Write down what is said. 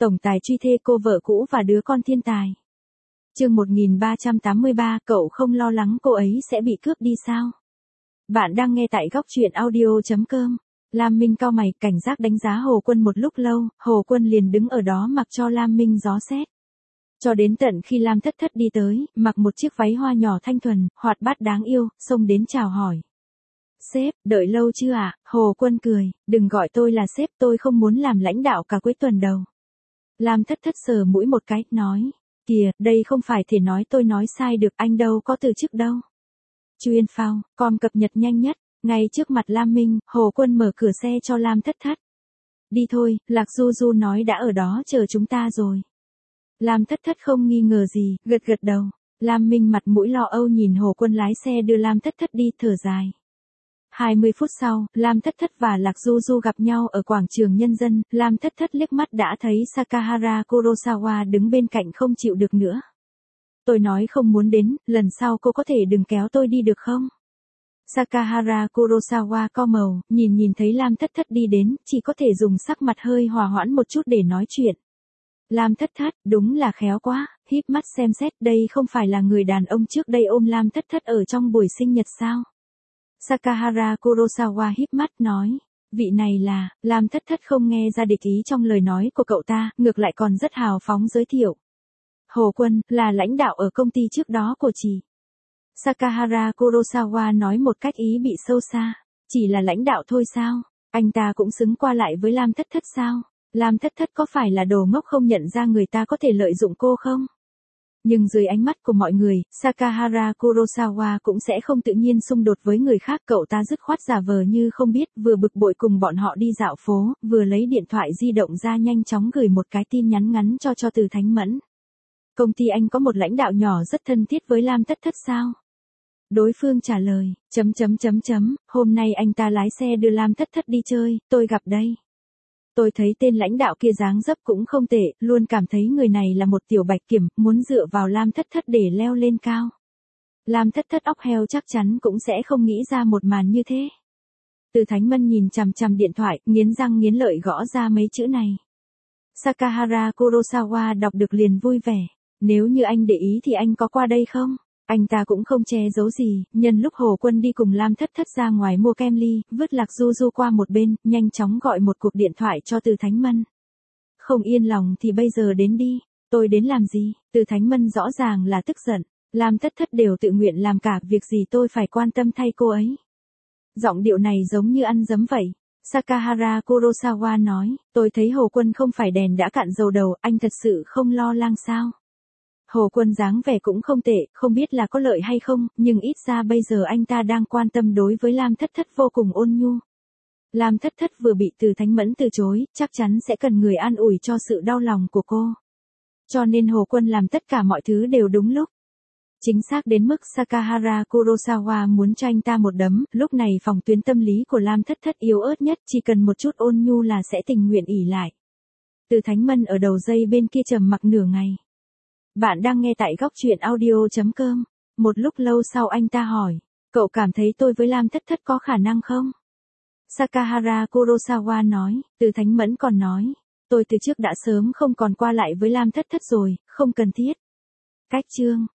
Tổng tài truy thê cô vợ cũ và đứa con thiên tài. Chương 1383, cậu không lo lắng cô ấy sẽ bị cướp đi sao? Bạn đang nghe tại góc truyện audio.com. Lam Minh cau mày, cảnh giác đánh giá Hồ Quân một lúc lâu, Hồ Quân liền đứng ở đó mặc cho Lam Minh gió xét. Cho đến tận khi Lam Thất Thất đi tới, mặc một chiếc váy hoa nhỏ thanh thuần, hoạt bát đáng yêu, xông đến chào hỏi. Sếp, đợi lâu chưa ạ? Hồ Quân cười, đừng gọi tôi là sếp, tôi không muốn làm lãnh đạo cả cuối tuần đâu. Lam Thất Thất sờ mũi một cái, nói, kìa, đây không phải thể nói tôi nói sai được, anh đâu có từ chức đâu. Chuyên phao, com cập nhật nhanh nhất, ngay trước mặt Lam Minh, Hồ Quân mở cửa xe cho Lam Thất Thất. Đi thôi, Lạc Du Du nói đã ở đó chờ chúng ta rồi. Lam Thất Thất không nghi ngờ gì, gật gật đầu. Lam Minh mặt mũi lo âu nhìn Hồ Quân lái xe đưa Lam Thất Thất đi, thở dài. 20 phút sau, Lam Thất Thất và Lạc Du Du gặp nhau ở quảng trường nhân dân, Lam Thất Thất liếc mắt đã thấy Sakahara Kurosawa đứng bên cạnh không chịu được nữa. Tôi nói không muốn đến, lần sau cô có thể đừng kéo tôi đi được không? Sakahara Kurosawa cau màu, nhìn thấy Lam Thất Thất đi đến, chỉ có thể dùng sắc mặt hơi hòa hoãn một chút để nói chuyện. Lam Thất Thất, đúng là khéo quá, híp mắt xem xét, đây không phải là người đàn ông trước đây ôm Lam Thất Thất ở trong buổi sinh nhật sao? Sakahara Kurosawa híp mắt nói, vị này là, Lam Thất Thất không nghe ra địch ý trong lời nói của cậu ta, ngược lại còn rất hào phóng giới thiệu. Hồ Quân, là lãnh đạo ở công ty trước đó của chị. Sakahara Kurosawa nói một cách ý bị sâu xa, chỉ là lãnh đạo thôi sao, anh ta cũng xứng qua lại với Lam Thất Thất sao, Lam Thất Thất có phải là đồ ngốc không nhận ra người ta có thể lợi dụng cô không? Nhưng dưới ánh mắt của mọi người, Sakahara Kurosawa cũng sẽ không tự nhiên xung đột với người khác, cậu ta dứt khoát giả vờ như không biết, vừa bực bội cùng bọn họ đi dạo phố, vừa lấy điện thoại di động ra nhanh chóng gửi một cái tin nhắn ngắn cho Từ Thánh Mẫn. Công ty anh có một lãnh đạo nhỏ rất thân thiết với Lam Thất Thất sao? Đối phương trả lời, hôm nay anh ta lái xe đưa Lam Thất Thất đi chơi, tôi gặp đây. Tôi thấy tên lãnh đạo kia dáng dấp cũng không tệ, luôn cảm thấy người này là một tiểu bạch kiểm, muốn dựa vào Lam Thất Thất để leo lên cao. Lam Thất Thất óc heo chắc chắn cũng sẽ không nghĩ ra một màn như thế. Từ Thánh Mân nhìn chằm chằm điện thoại, nghiến răng nghiến lợi gõ ra mấy chữ này. Sakahara Kurosawa đọc được liền vui vẻ. Nếu như anh để ý thì anh có qua đây không? Anh ta cũng không che giấu gì, nhân lúc Hồ Quân đi cùng Lam Thất Thất ra ngoài mua kem ly, vứt Lạc Du Du qua một bên, nhanh chóng gọi một cuộc điện thoại cho Từ Thánh Mân. Không yên lòng thì bây giờ đến đi, tôi đến làm gì? Từ Thánh Mân rõ ràng là tức giận, Lam Thất Thất đều tự nguyện làm cả, việc gì tôi phải quan tâm thay cô ấy. Giọng điệu này giống như ăn dấm vậy. Sakahara Kurosawa nói, tôi thấy Hồ Quân không phải đèn đã cạn dầu đầu, anh thật sự không lo lắng sao? Hồ Quân dáng vẻ cũng không tệ, không biết là có lợi hay không, nhưng ít ra bây giờ anh ta đang quan tâm đối với Lam Thất Thất vô cùng ôn nhu. Lam Thất Thất vừa bị Từ Thánh Mẫn từ chối, chắc chắn sẽ cần người an ủi cho sự đau lòng của cô. Cho nên Hồ Quân làm tất cả mọi thứ đều đúng lúc. Chính xác đến mức Sakahara Kurosawa muốn cho anh ta một đấm, lúc này phòng tuyến tâm lý của Lam Thất Thất yếu ớt nhất, chỉ cần một chút ôn nhu là sẽ tình nguyện ỷ lại. Từ Thánh Mân ở đầu dây bên kia trầm mặc nửa ngày. Bạn đang nghe tại góc truyện audio.com. Một lúc lâu sau anh ta hỏi, cậu cảm thấy tôi với Lam Thất Thất có khả năng không? Sakahara Kurosawa nói, Từ Thánh Mẫn còn nói, tôi từ trước đã sớm không còn qua lại với Lam Thất Thất rồi, không cần thiết. Cách chương.